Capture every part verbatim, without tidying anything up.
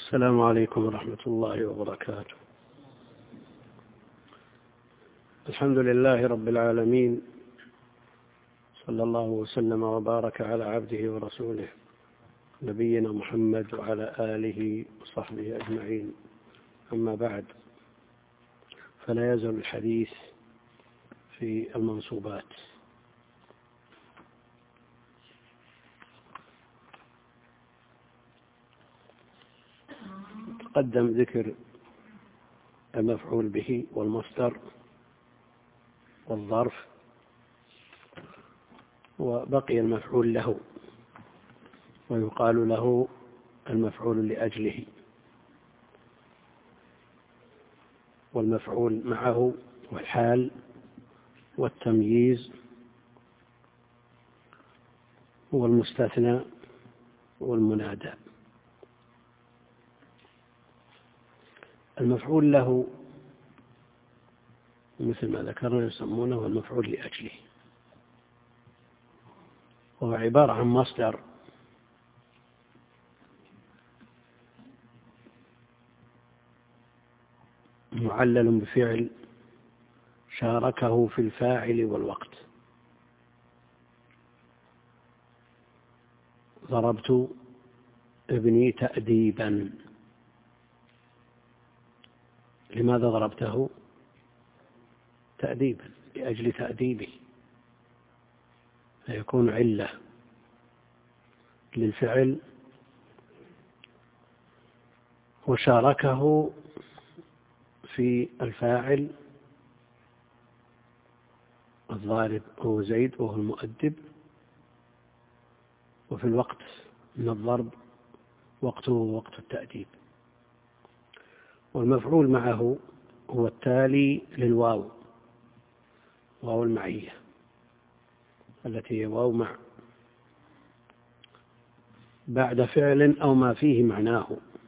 السلام عليكم ورحمة الله وبركاته. الحمد لله رب العالمين، صلى الله وسلم وبارك على عبده ورسوله نبينا محمد وعلى آله وصحبه أجمعين. أما بعد، فلا يزال الحديث في المنصوبات. تقدم ذكر المفعول به والمصدر والظرف، وبقي المفعول له، ويقال له المفعول لأجله، والمفعول معه والحال والتمييز والمستثنى والمنادى. المفعول له مثل ما ذكرنا يسمونه المفعول لأجله، وهو عبارة عن مصدر معلل بفعل شاركه في الفاعل والوقت. ضربت ابني تأديبا. لماذا ضربته؟ تأديبا، لأجل تأديبه، فيكون علة للفعل، وشاركه في الفاعل الضارب هو زيد وهو المؤدب، وفي الوقت من الضرب وقته وقت التأديب. والمفعول معه هو التالي للواو، واو المعية التي هي واو مع، بعد فعل أو ما فيه معناه.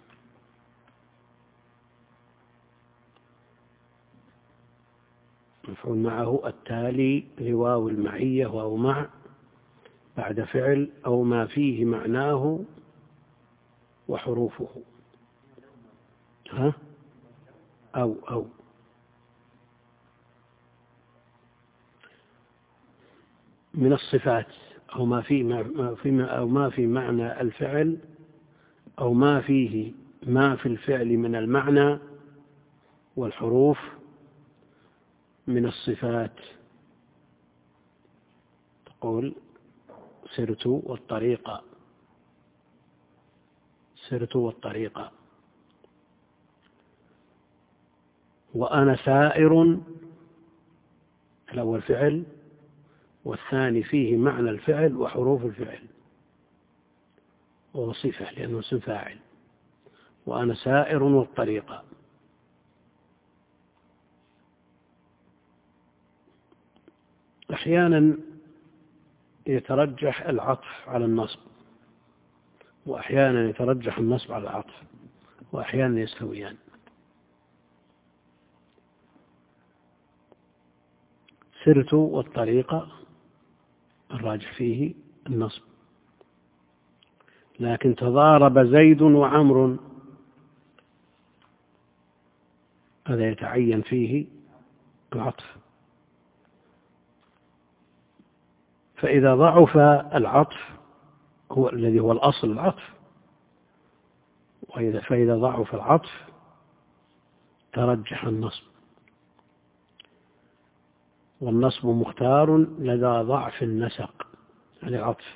مفعول معه التالي لواو المعية، واو مع، بعد فعل أو ما فيه معناه وحروفه. ها؟ أو أو من الصفات، أو ما في ما في أو ما في معنى الفعل، أو ما فيه ما في الفعل من المعنى والحروف من الصفات. تقول سرت والطريقة، سرت والطريقة. وأنا سائر، الأول فعل، والثاني فيه معنى الفعل وحروف الفعل، وهو صفة لأنه اسم فاعل. وأنا سائر والطريقة. أحيانا يترجح العطف على النصب، وأحيانا يترجح النصب على العطف، وأحيانا يستويان. سرت والطريقة الراجح فيه النصب، لكن تضارب زيد وعمر هذا يتعين فيه العطف. فإذا ضعف العطف هو الذي هو الأصل العطف، وإذا فإذا ضعف العطف ترجح النصب، والنصب مختار لدى ضعف النسق عن العطف.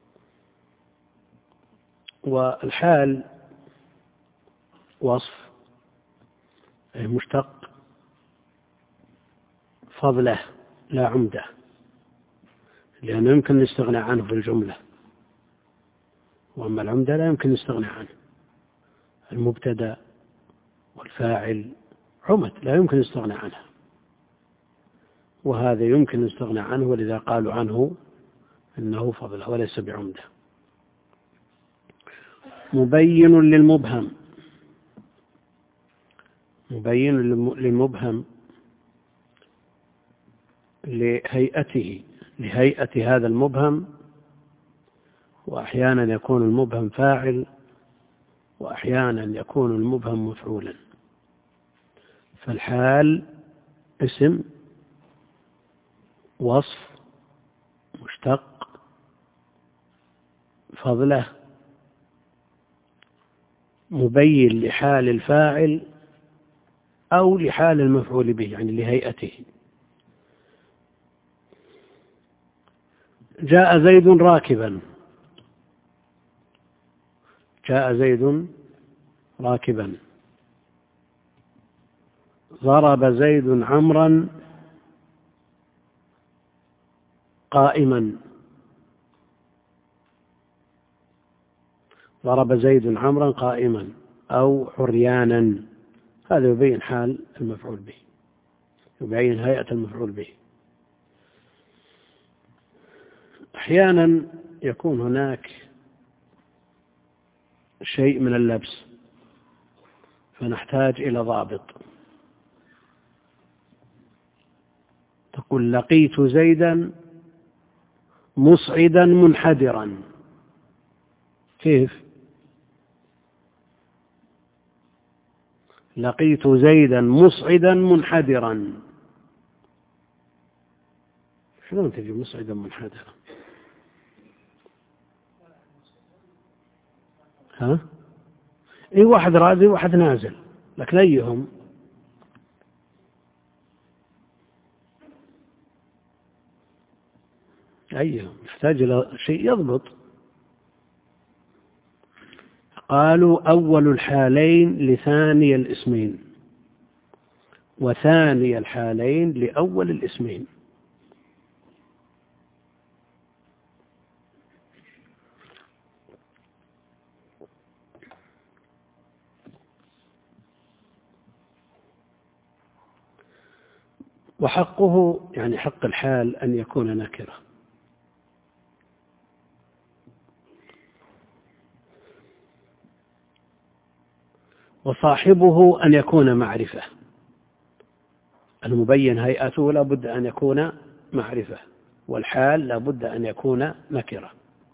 والحال وصف مشتق فضله لا عمده، لأنه يمكن نستغنى عنه في الجملة، وأما العمدة لا يمكن نستغنى عنه. المبتدأ والفاعل عمد لا يمكن نستغنى عنها، وهذا يمكن نستغنى عنه، ولذا قالوا عنه إنه فضله وليس بعمده. مبين للمبهم، مبين للمبهم لهيئته، لهيئة هذا المبهم. وأحيانا يكون المبهم فاعل، وأحيانا يكون المبهم مفعولا. فالحال اسم وصف مشتق فضله مبين لحال الفاعل أو لحال المفعول به، يعني لهيئته. جاء زيد راكبا، جاء زيد راكبا. ضرب زيد عمرا قائما، ضرب زيد عمرا قائما أو عريانا. هذا يبين حال المفعول به، يبين هيئة المفعول به. أحيانا يكون هناك شيء من اللبس فنحتاج إلى ضابط. تقول لقيت زيدا مصعدا منحدرا. كيف؟ لقيت زيدا مصعدا منحدرا، شلون تجي مصعدا منحدرا؟ ها؟ اي واحد راضي وواحد نازل، لكن ايهم؟ ايهم يحتاج الى شيء يضبط. قالوا أول الحالين لثاني الاسمين، وثاني الحالين لأول الاسمين. وحقه يعني حق الحال أن يكون نكرة، وصاحبه أن يكون معرفة. المبين هيئته لا بد أن يكون معرفة، والحال لا بد أن يكون نكرة.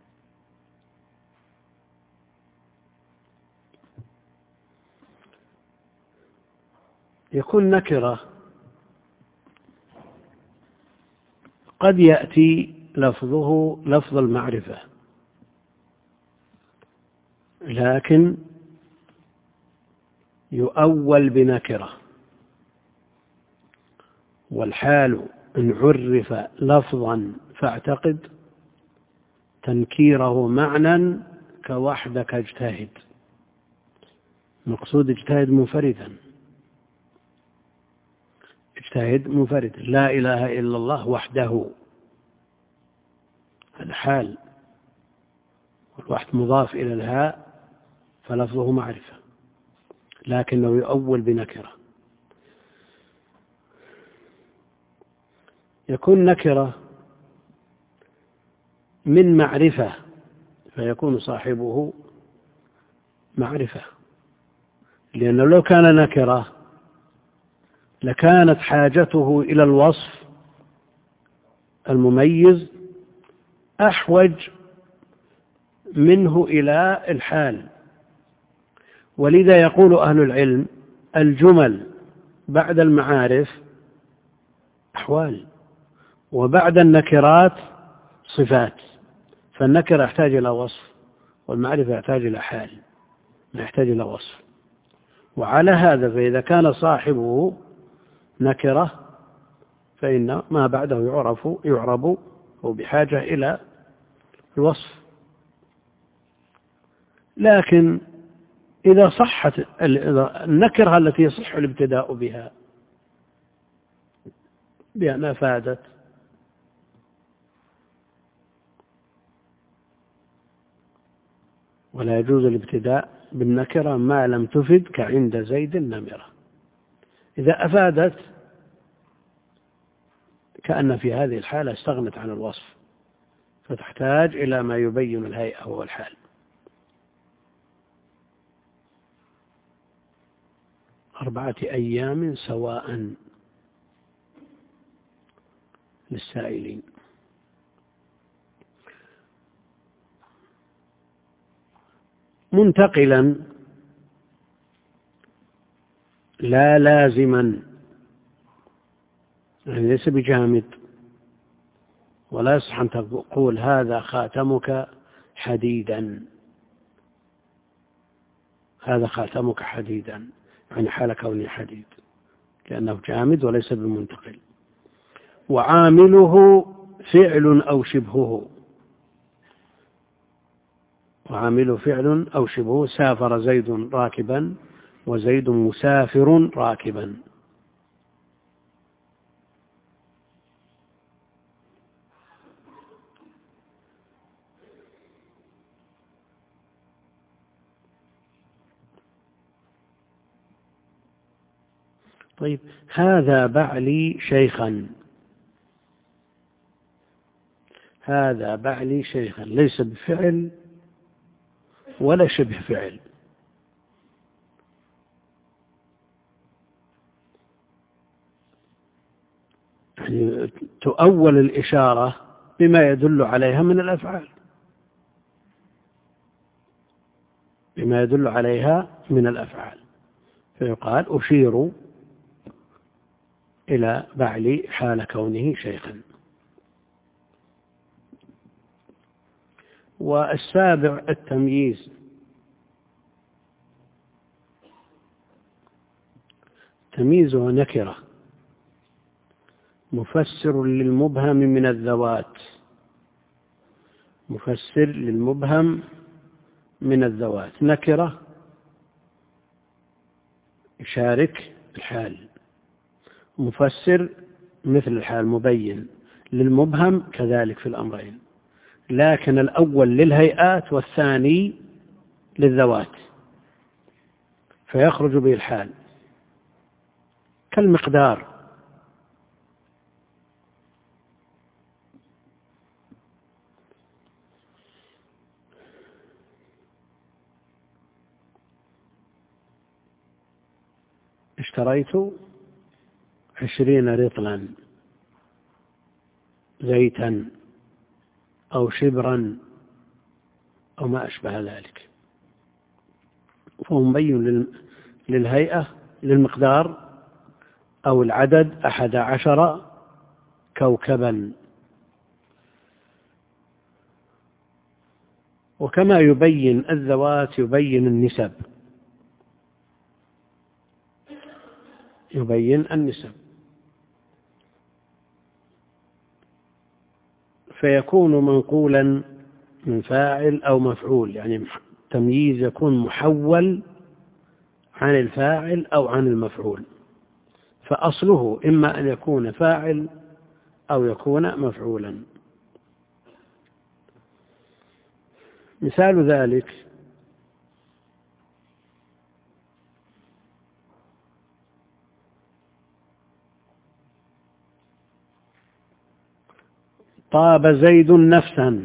يكون نكرة قد يأتي لفظه لفظ المعرفة، لكن يؤول بنكرة. والحال إن عرف لفظا فاعتقد تنكيره معنى كوحدك اجتهد. مقصود اجتهد منفردا، اجتهد منفردا. لا إله إلا الله وحده، الحال والوحد مضاف إلى الهاء فلفظه معرفة، لكنه يؤول بنكرة. يكون نكرة من معرفة فيكون صاحبه معرفة، لأنه لو كان نكرة لكانت حاجته إلى الوصف المميز أحوج منه إلى الحال. ولذا يقول أهل العلم الجمل بعد المعارف أحوال، وبعد النكرات صفات. فالنكرة يحتاج إلى وصف، والمعرفة يحتاج إلى حال، ما يحتاج إلى وصف. وعلى هذا فإذا كان صاحبه نكرة فإن ما بعده يعرف يعرب وبحاجة إلى الوصف. لكن إذا صحت النكرة التي يصح الابتداء بها بأن أفادت ولا يجوز الابتداء بالنكرة ما لم تفد كعند زيد النمرة. إذا أفادت كأن في هذه الحالة استغنت عن الوصف، فتحتاج إلى ما يبين الهيئة والحال. أربعة أيام سواء للسائلين. منتقلا لا لازما، يعني ليس بجامد، ولا يصح أن تقول هذا خاتمك حديدا، هذا خاتمك حديدا، يعني حال كونه حديد، لأنه جامد وليس بمنتقل. وعامله فعل أو شبهه، وعامله فعل أو شبهه، سافر زيد راكبا وزيد مسافر راكبا. طيب، هذا بعلي شيخا، هذا بعلي شيخا ليس بفعل ولا شبه فعل، يعني تؤول الإشارة بما يدل عليها من الأفعال، بما يدل عليها من الأفعال، فيقال أشير إلى بعلي حال كونه شيخا. والسابع التمييز، تمييزه نكرة مفسر للمبهم من الذوات، مفسر للمبهم من الذوات، نكرة يشارك الحال، مفسر مثل الحال مبين للمبهم كذلك في الأمرين، لكن الأول للهيئات والثاني للذوات، فيخرج به الحال كالمقدار. اشتريت عشرين رطلا زيتا أو شبرا أو ما أشبه ذلك، فهو مبين للهيئة للمقدار أو العدد أحد عشر كوكبا. وكما يبين الذوات يبين النسب، يبين النسب، فيكون منقولا من فاعل أو مفعول، يعني تمييز يكون محول عن الفاعل أو عن المفعول، فأصله إما أن يكون فاعل أو يكون مفعولا. مثال ذلك طاب زيد نفسا،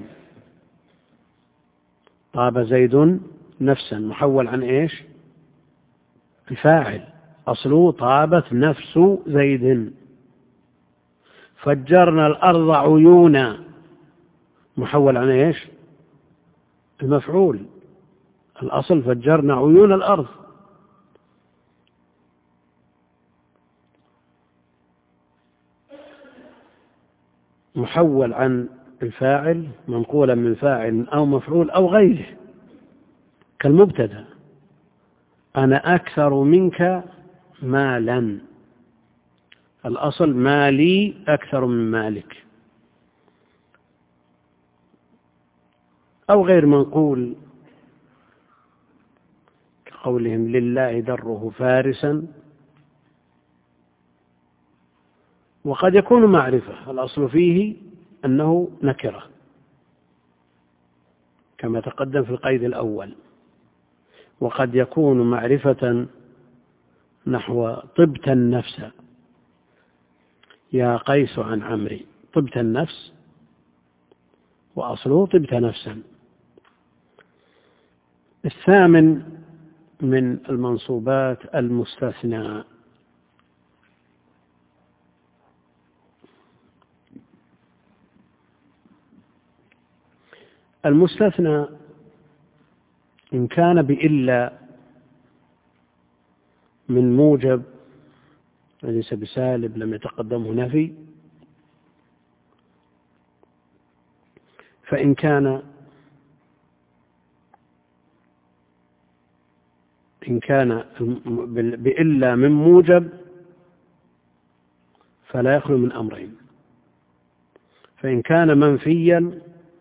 طاب زيد نفسا محول عن إيش؟ الفاعل، أصله طابت نفس زيد. فجرنا الأرض عيونا محول عن إيش؟ المفعول، الأصل فجرنا عيون الأرض. محول عن الفاعل منقولا من فاعل أو مفعول أو غيره، كالمبتدأ أنا أكثر منك مالا، الأصل مالي أكثر من مالك، أو غير منقول كقولهم لله دره فارسا، وقد يكون معرفة الأصل فيه أنه نكرة كما تقدم في القيد الأول، وقد يكون معرفة نحو طبت النفس يا قيس عن عمري، طبت النفس وأصله طبت نفسا. الثامن من المنصوبات المستثنى، المستثنى إن كان بإلا من موجب ليس بسالب لم يتقدمه نفي، فإن كان إن كان بإلا من موجب فلا يخلو من أمرين. فإن كان منفيا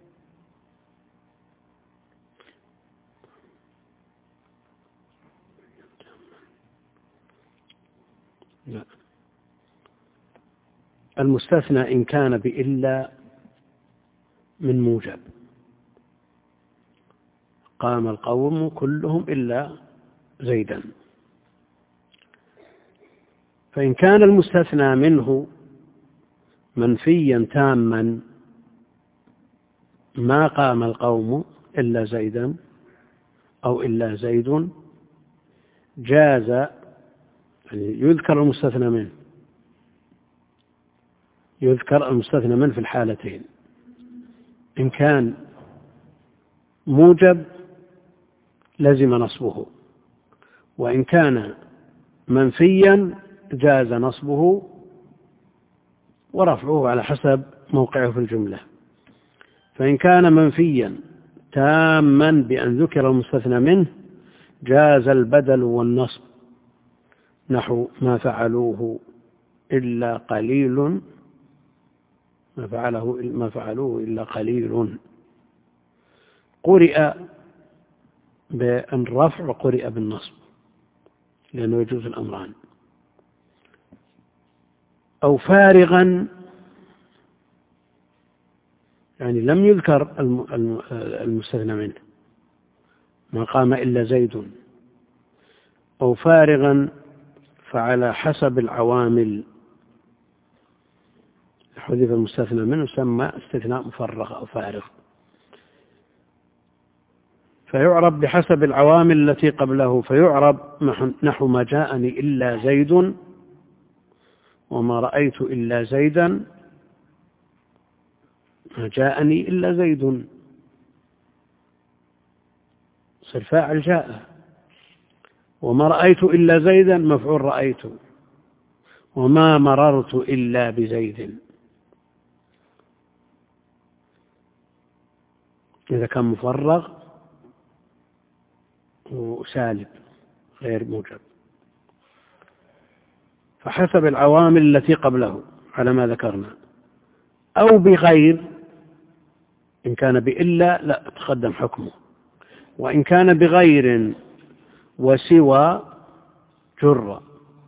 لا. المستثنى إن كان بإلا من موجب، قام القوم كلهم إلا زيدا. فإن كان المستثنى منه منفيا تاما ما قام القوم إلا زيدا أو إلا زيد جاز، يعني يذكر المستثنى منه يذكر المستثنى منه في الحالتين، إن كان موجب لزم نصبه، وإن كان منفيا جاز نصبه ورفعه على حسب موقعه في الجملة. فإن كان منفيا تاما بأن ذكر المستثنى منه جاز البدل والنصب، نحو ما فعلوه إلا قليل ما فعله ما فعلوه إلا قليل، قرئ بالرفع وقرئ بالنصب لأنه يجوز الأمران. أو فارغا، يعني لم يذكر المستثنى منه ما قام إلا زيد، أو فارغا فعلى حسب العوامل حذف المستثنى منه يسمى استثناء مفرغ أو فارغ، فيعرب بحسب العوامل التي قبله، فيعرب نحو ما جاءني إلا زيد وما رأيت إلا زيدا، ما جاءني إلا زيد صار فاعل جاء، وما رأيت إلا زيدا مفعول رأيت، وما مررت إلا بزيد. إذا كان مفرغ وسالب غير موجب، فحسب العوامل التي قبله على ما ذكرنا. أو بغير، إن كان بإلا لا تقدم حكمه، وإن كان بغير وسوى جر،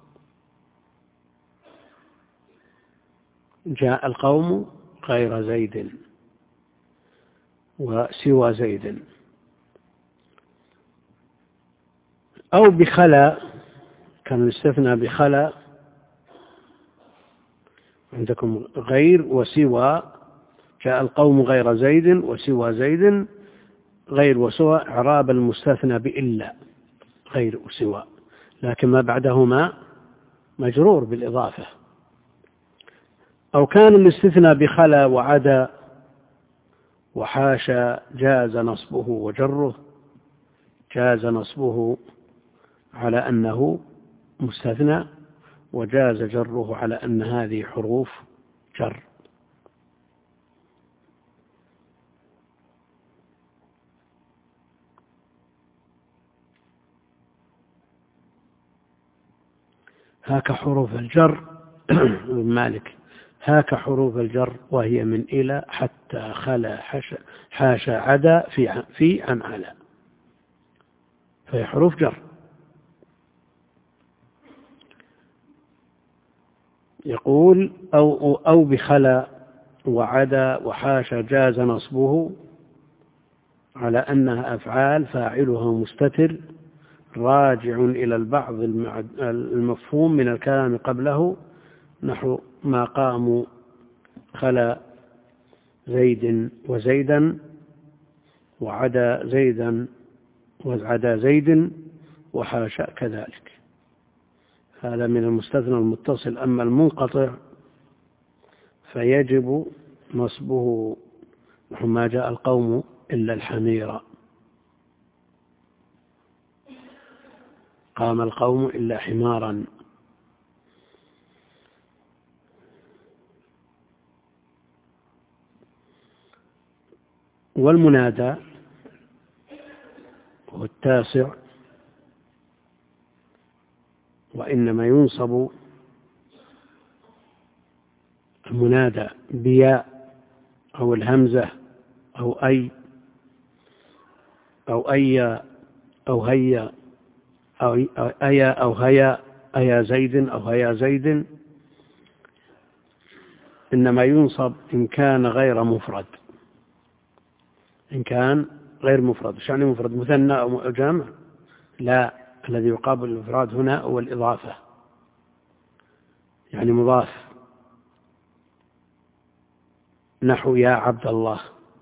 جاء القوم غير زيد وسوى زيد. أو بخلا، كان يستثنى بخلا، عندكم غير وسوى، جاء القوم غير زيد وسوى زيد، غير وسوى إعراب المستثنى بإلا غير وسوى، لكن ما بعدهما مجرور بالإضافة. أو كان الاستثنى بخلا وعدا وحاشا جاز نصبه وجره، جاز نصبه على أنه مستثنى، وجاز جره على أن هذه حروف جر. هاك حروف الجر مالك هاك حروف الجر وهي من إلى حتى خلا حاشا عدا في في عن على، فهي حروف جر. يقول أو, أو بخلا وعدا وحاشا جاز نصبه على أنها أفعال فاعلها مستتر راجع إلى البعض المفهوم من الكلام قبله، نحو ما قاموا خلا زيد وزيدا وعدا زيدا وعدا زيد وحاشا كذلك. هذا من المستثنى المتصل. أما المنقطع فيجب نصبه نحو ما جاء القوم إلا الحمير. قام القوم إلا حمارا. والمنادى هو التاسع، وإنما ينصب المنادى بياء أو الهمزة أو أي أو أي أو هيا أو أيا أو هيا أيا زيد أو هيا زيد، إنما ينصب إن كان غير مفرد. إن كان غير مفرد، إيش يعني مفرد؟ مثنى أو جمع؟ لا، الذي يقابل الإفراد هنا هو الإضافة، يعني مضاف، نحو يا عبد الله،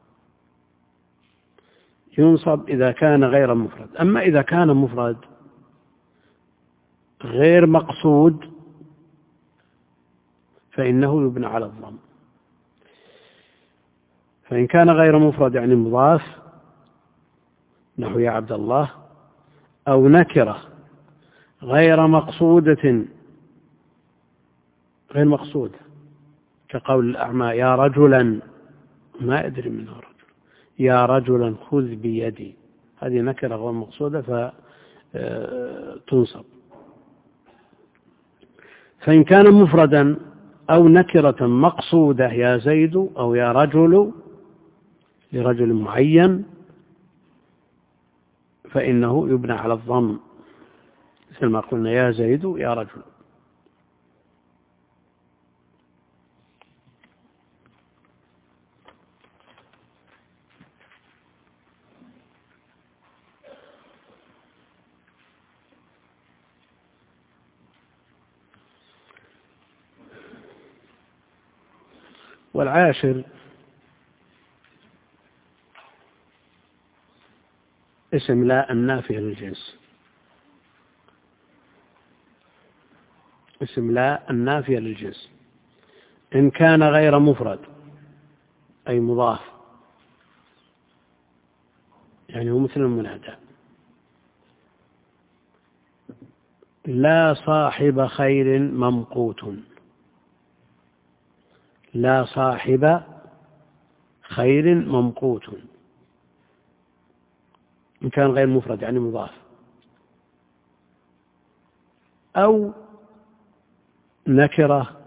ينصب إذا كان غير مفرد. أما إذا كان مفرد غير مقصود فإنه يبنى على الضم. فإن كان غير مفرد يعني مضاف، نحو يا عبد الله، أو نكرة غير مقصودة، غير مقصودة، كقول الأعمى يا رجلا، ما أدري منه رجل، يا رجلا خذ بيدي، هذه نكرة غير مقصودة فتنصب. فإن كان مفردا أو نكرة مقصودة، يا زيد أو يا رجل لرجل معين، فإنه يبنى على الضم، مثل ما قلنا يا زيد يا رجل. والعاشر اسم لا النافية للجنس. اسم لا النافية للجنس إن كان غير مفرد أي مضاف، يعني هو مثل المنادى. لا صاحب خير ممقوت، لا صاحب خير ممقوت، إن كان غير مفرد يعني مضاف. أو نكرة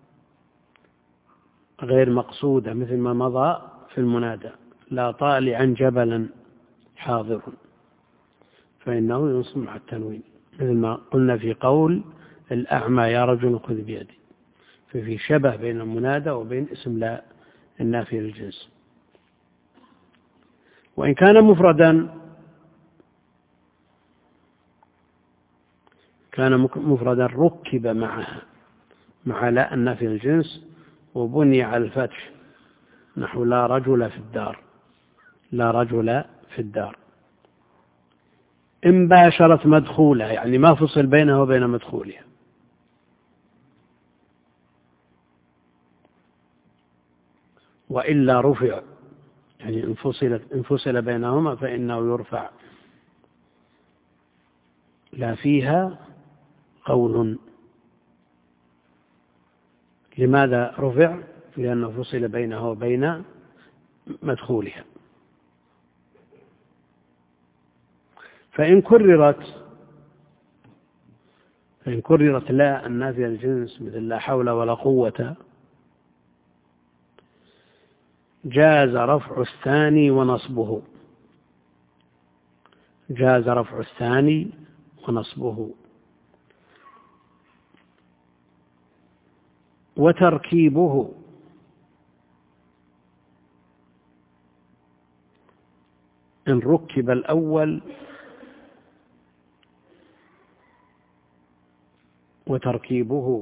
غير مقصودة مثل ما مضى في المنادى لا طالعا جبلا حاضر، فإنه ينصب مع التنوين، مثل ما قلنا في قول الأعمى يا رجل خذ بيدي، ففي شبه بين المنادى وبين اسم لا النافي للجنس. وإن كان مفردا كان مفردا ركب معها مع لا النافي للجنس وبني على الفتح، نحو لا رجل في الدار، لا رجل في الدار. إن باشرت مدخولها يعني ما فصل بينها وبين مدخولها، وإلا رفع يعني انفصلت انفصل بينهما فإنه يرفع. لا فيها قول. لماذا رفع؟ لأنه فصل بينها وبين مدخولها. فإن كررت فإن كررت لا النافية للجنس مثل لا حول ولا قوة، جاز رفع الثاني ونصبه، جاز رفع الثاني ونصبه. وتركيبه إن ركب الأول وتركيبه،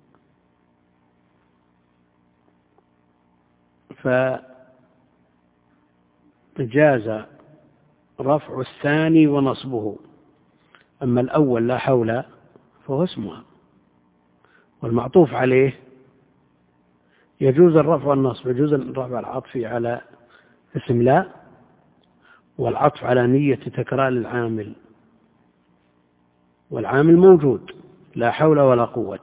فجاز رفع الثاني ونصبه. أما الأول لا حول فهو اسمها، والمعطوف عليه يجوز الرفع والنصب، يجوز الرفع العطفي على اسم لا والعطف على نية تكرار العامل. والعامل موجود، لا حول ولا قوة.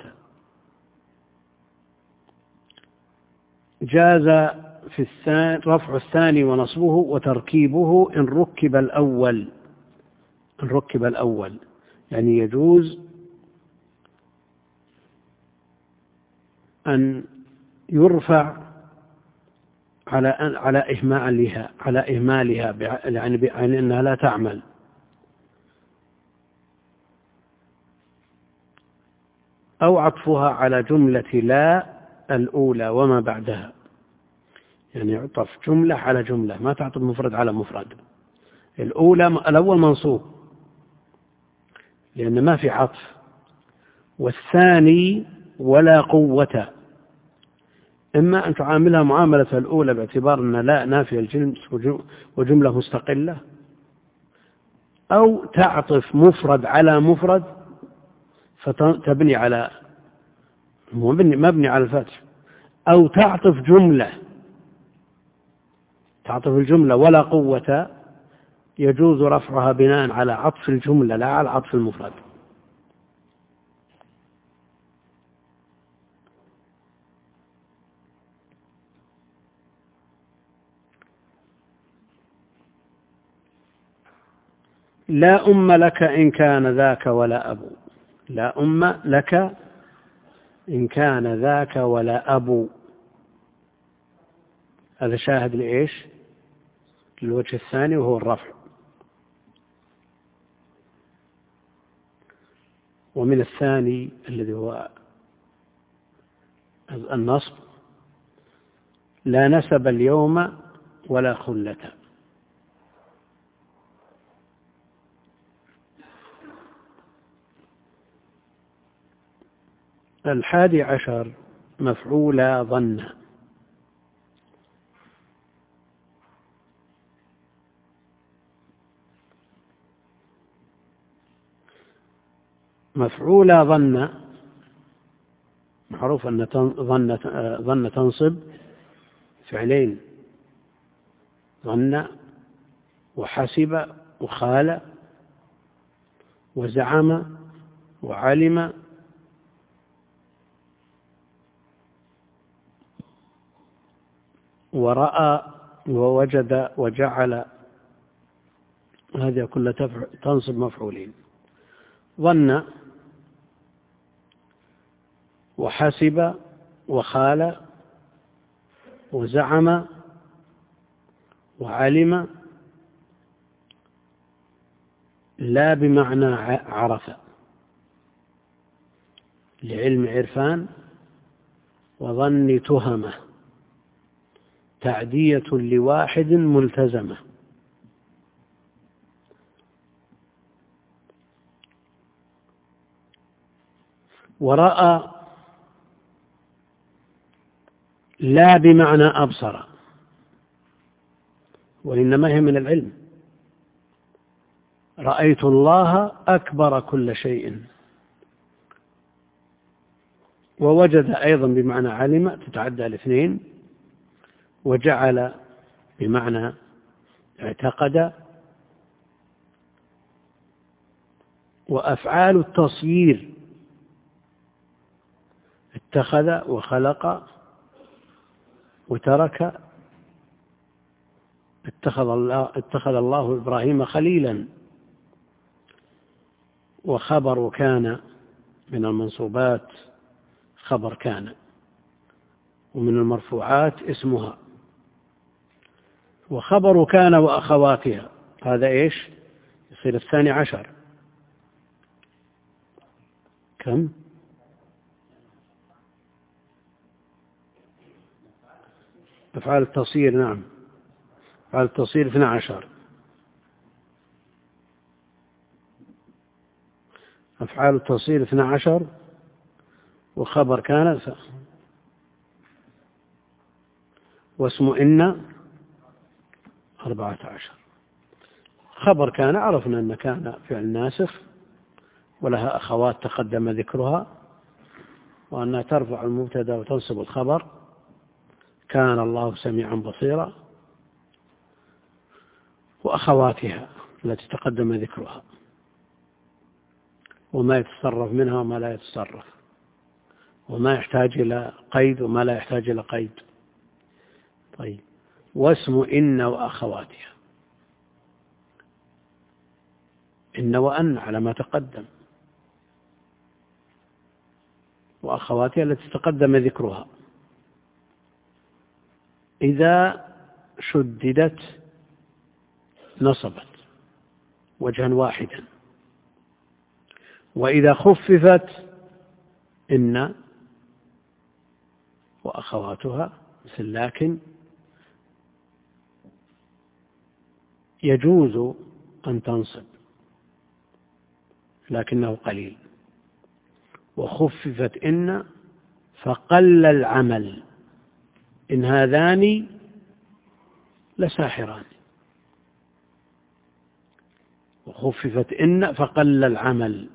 جاز في الثاني رفع الثاني ونصبه وتركيبه إن ركب الأول، إن ركب الأول يعني يجوز أن يرفع على على إهمالها على إهمالها يعني بأنها لا تعمل، أو عطفها على جملة لا الأولى وما بعدها، يعني يعطف جملة على جملة، ما تعطف مفرد على مفرد. الأولى الأول منصوب لأن ما في عطف، والثاني ولا قوة، إما أن تعاملها معاملة الأولى باعتبار أن لا نافية الجنس وجملة مستقلة، أو تعطف مفرد على مفرد فتبني على مبني على الفتح، أو تعطف جملة تعطف الجملة ولا قوة، يجوز رفعها بناء على عطف الجملة لا على عطف المفرد. لا أم لك إن كان ذاك ولا أبو، لا أم لك إن كان ذاك ولا أبو، هذا شاهد لإيش؟ للوجه الثاني وهو الرفع. ومن الثاني الذي هو النصب لا نسب اليوم ولا خلة. الحادي عشر مفعولا ظن، مفعولا ظن معروف أن ظن ظن تنصب فعلين، ظن وحسب وخال وزعم وعلم ورأى ووجد وجعل، هذه كلها تنصب مفعولين. ظن وحسب وخال وزعم وعلم، لا بمعنى عرف، لعلم عرفان، وظن تهمة تعدية لواحد ملتزمة. ورأى لا بمعنى أبصر، وإنما هي من العلم، رأيت الله أكبر كل شيء. ووجد أيضا بمعنى علم تتعدى الاثنين، وجعل بمعنى اعتقد. وأفعال التصيير اتخذ وخلق وترك، اتخذ الله, اتخذ الله إبراهيم خليلا. وخبر كان من المنصوبات خبر كان، ومن المرفوعات اسمها. وخبر كان وأخواتها هذا إيش؟ يصير الثاني عشر. كم؟ أفعال التصير، نعم، أفعال التصير اثنى عشر. أفعال التصير اثنى عشر، وخبر كان ف... واسم إن أربعة عشر. خبر كان عرفنا أن كان فعل ناسخ ولها أخوات تقدم ذكرها، وأنها ترفع المبتدا وتنصب الخبر، كان الله سميعا بصيرا، وأخواتها التي تقدم ذكرها. وما يتصرف منها وما لا يتصرف، وما يحتاج إلى قيد وما لا يحتاج إلى قيد. طيب، واسم إن وأخواتها، إن وأن على ما تقدم، وأخواتها التي تقدم ذكرها، إذا شددت نصبت وجها واحدا، وإذا خففت إن وأخواتها مثل لكن يجوز أن تنصب لكنه قليل، وخففت إن فقل العمل، إن هذان لساحران، وخففت إن فقل العمل.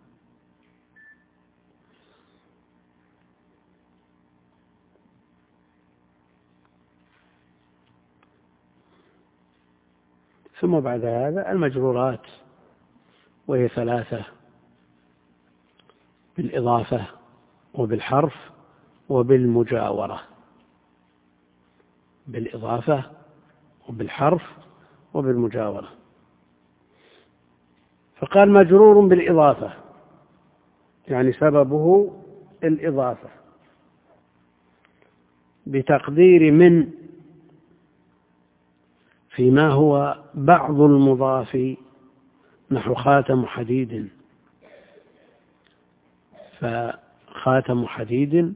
ثم بعد هذا المجرورات، وهي ثلاثة: بالإضافة وبالحرف وبالمجاورة. بالإضافة وبالحرف وبالمجاورة. فقال مجرور بالإضافة، يعني سببه الإضافة، بتقدير من فيما هو بعض المضاف، نحو خاتم حديد، فخاتم حديد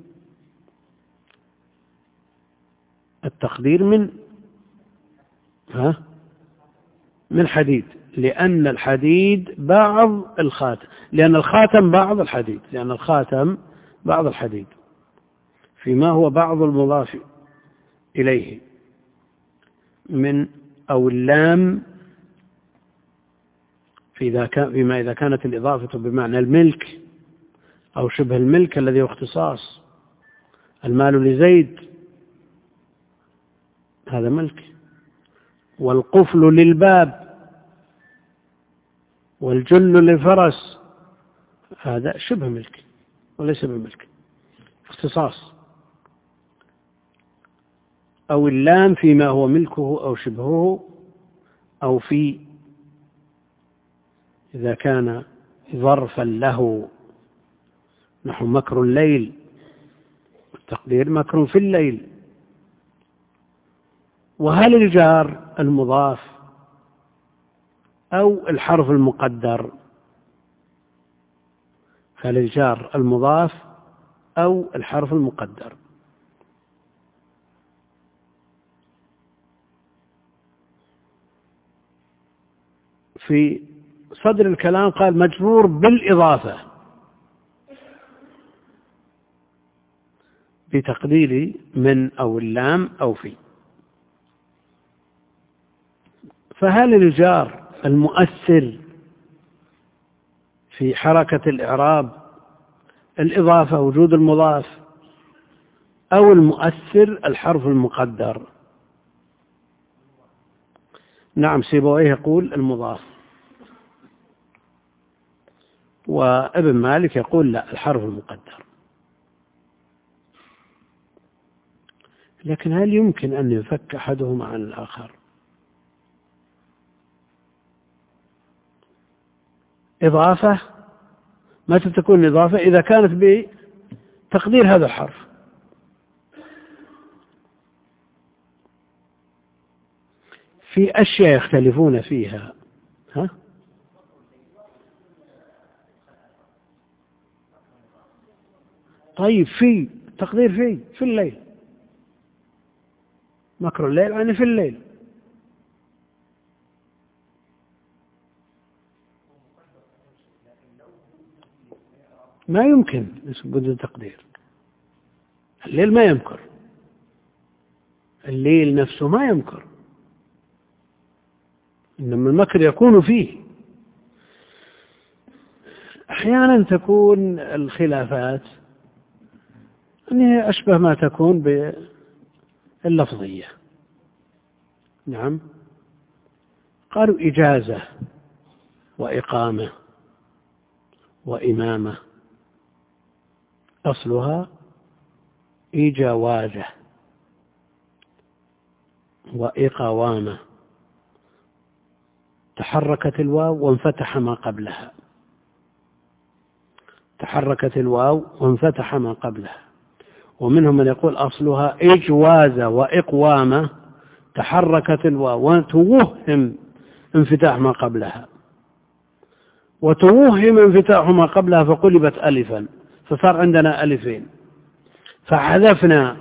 التقدير من ها من حديد، لأن الحديد بعض الخاتم، لأن الخاتم بعض الحديد، لأن الخاتم بعض الحديد فيما هو بعض المضاف إليه من أو اللام، فيما إذا كانت الإضافة بمعنى الملك أو شبه الملك الذي هو اختصاص. المال لزيد هذا ملك، والقفل للباب والجل للفرس هذا شبه ملك وليس بملك، اختصاص. أو اللام فيما هو ملكه أو شبهه، أو في إذا كان ظرفا له، نحو مكر الليل، التقدير مكر في الليل. وهل الجار المضاف أو الحرف المقدر؟ هل الجار المضاف أو الحرف المقدر؟ في صدر الكلام قال مجرور بالإضافة، بتقدير من أو اللام أو في. فهل الجار المؤثر في حركة الإعراب الإضافة وجود المضاف، أو المؤثر الحرف المقدر؟ نعم، سيبويه يقول المضاف، وابن مالك يقول لا، الحرف المقدر. لكن هل يمكن أن يفك أحدهما عن الآخر؟ إضافة متى تكون إضافة؟ إذا كانت بتقدير هذا الحرف. في أشياء يختلفون فيها، ها؟ طيب، في تقدير في في الليل، مكر الليل يعني في الليل. ما يمكن بدون تقدير، الليل ما يمكر، الليل نفسه ما يمكر، إنما المكر يكون فيه. أحيانا تكون الخلافات أنها أشبه ما تكون باللفظية. نعم، قالوا إجازة وإقامة وإمامة أصلها إجوازة وإقوامة، تحركت الواو وانفتح ما قبلها، تحركت الواو وانفتح ما قبلها. ومنهم من يقول أصلها إجوازة وإقوامة، تحركت الواو وتوهم انفتاح ما قبلها، وتوهم انفتاح ما قبلها فقلبت ألفا، فصار عندنا ألفين، فحذفنا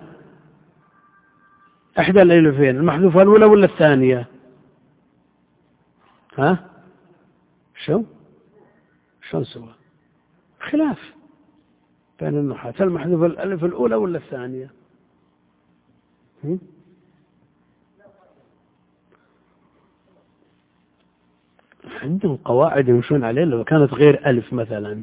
إحدى الألفين، المحذوفة الأولى ولا الثانية؟ ها؟ شو؟ شو سوى؟ خلاف بين النحاة، المحذوفة الألف الأولى ولا الثانية؟ هم؟ عندهم قواعد يمشون عليه لو كانت غير ألف مثلا.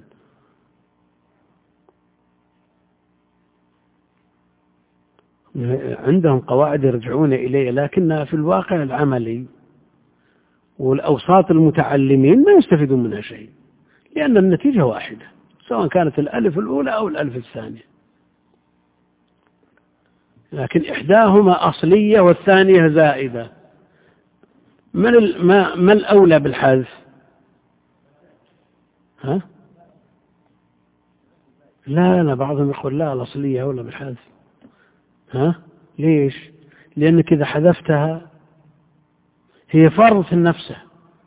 عندهم قواعد يرجعون إليه، لكنها في الواقع العملي والأوساط المتعلمين ما يستفيدون منها شيء، لأن النتيجة واحدة سواء كانت الألف الأولى أو الألف الثانية، لكن إحداهما أصلية والثانية زائدة. من ما ما الأولى بالحذف؟ ها؟ لا لا بعضهم يقول لا الأصلية أولى بالحذف. ها؟ ليش؟ لأنك إذا حذفتها هي فرض في نفسه،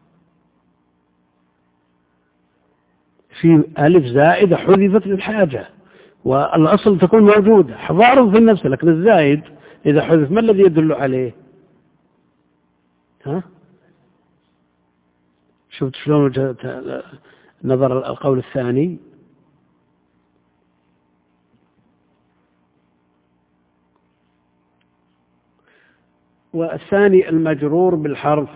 في ألف زائدة حذفت للحاجة، والأصل تكون موجودة فرض في نفسه، لكن الزائد إذا حذف ما الذي يدل عليه؟ ها؟ شفت شلون نظر القول الثاني؟ والثاني المجرور بالحرف،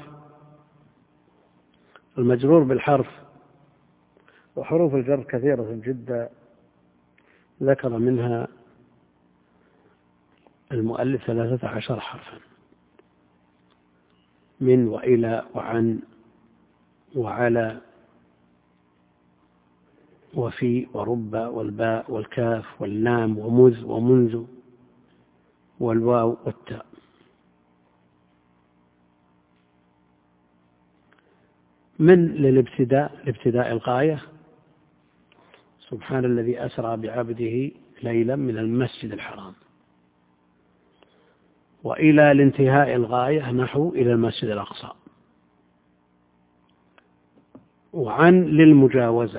المجرور بالحرف، وحروف الجر كثيرة جدا ذكر منها المؤلف ثلاثة عشر حرفا، من وإلى وعن وعلى وفي ورب والباء والكاف واللام ومذ ومنذ والواو والتاء. من للابتداء، لابتداء الغاية، سبحان الذي أسرى بعبده ليلا من المسجد الحرام، وإلى الانتهاء الغاية نحو إلى المسجد الأقصى. وعن للمجاوزة،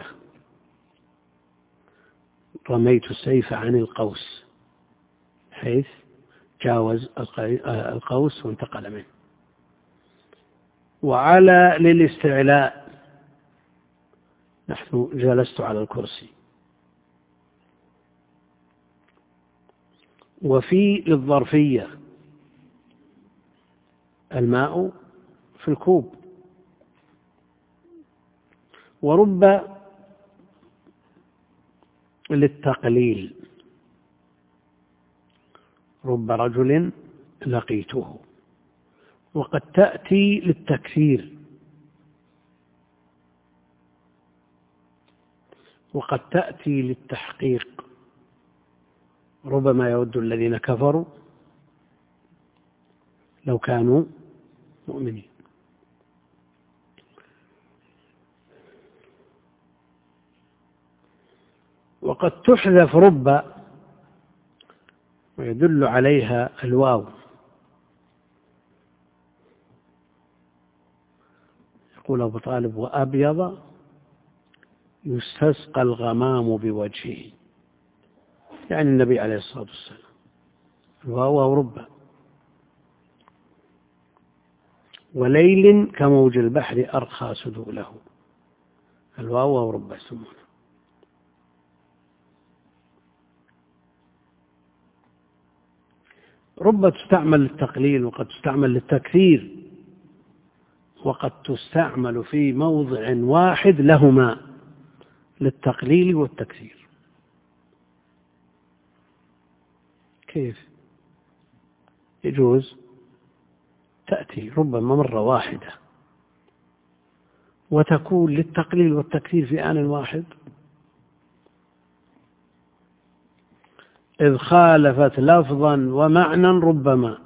رميت السيف عن القوس، حيث جاوز القوس وانتقل منه. وعلى للاستعلاء، نحن جلست على الكرسي. وفي للظرفية، الماء في الكوب. ورب للتقليل، رب رجل لقيته. وقد تأتي للتكثير، وقد تأتي للتحقيق، ربما يود الذين كفروا لو كانوا مؤمنين. وقد تحذف رب ويدل عليها الواو. يقول أبو طالب: وأبيض يستسقى الغمام بوجهه، يعني النبي عليه الصلاة والسلام. الواو رب. وليل كموج البحر أرخى سدوله، الواو رب يسمونه. رب تستعمل للتقليل، وقد تستعمل للتكثير، وقد تستعمل في موضع واحد لهما، للتقليل والتكثير. كيف؟ يجوز تأتي ربما مرة واحدة وتكون للتقليل والتكثير في آن واحد، إذ خالفت لفظا ومعنى ربما.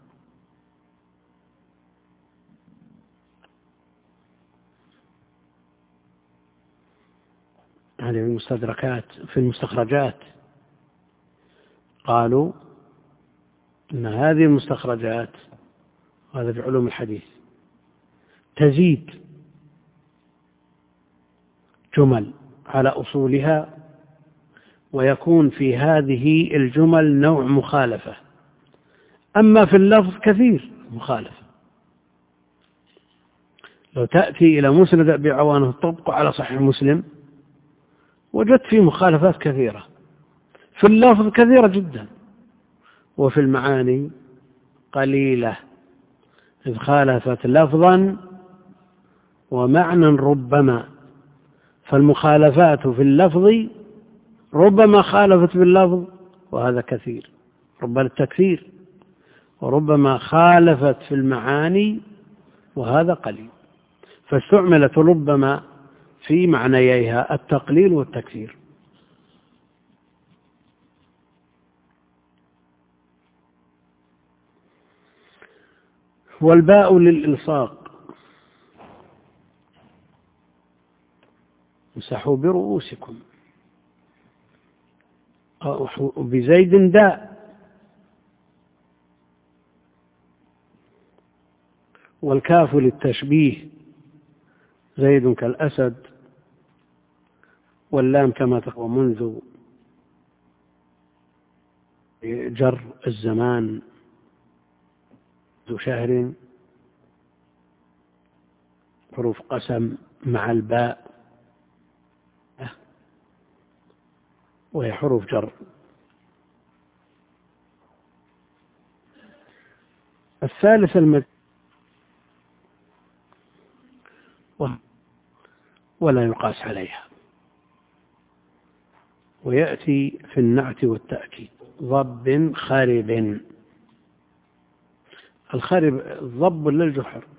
هذه في المستدركات في المستخرجات قالوا أن هذه المستخرجات، هذا في علوم الحديث، تزيد جمل على أصولها، ويكون في هذه الجمل نوع مخالفة. أما في اللفظ كثير مخالفة. لو تأتي إلى مسند أبي عوانة تطبق على صحيح مسلم وجدت فيه مخالفات كثيرة، في اللفظ كثيرة جدا، وفي المعاني قليلة. إذ خالفت لفظا ومعنى ربما، فالمخالفات في اللفظ ربما خالفت باللفظ وهذا كثير، ربما التكثير، وربما خالفت في المعاني وهذا قليل. فاستعملت ربما في معنييها التقليل والتكثير. والباء للإلصاق، امسحوا برؤوسكم، بزيد داء. والكاف للتشبيه، زيد كالأسد. واللام كما تقوى منذ، جر الزمان، ذو شهر. حروف قسم مع الباء وهي حروف جر. الثالث المد، ولا يقاس عليها، ويأتي في النعت والتأكيد. ضب خارب، الخارب الضب للجحر،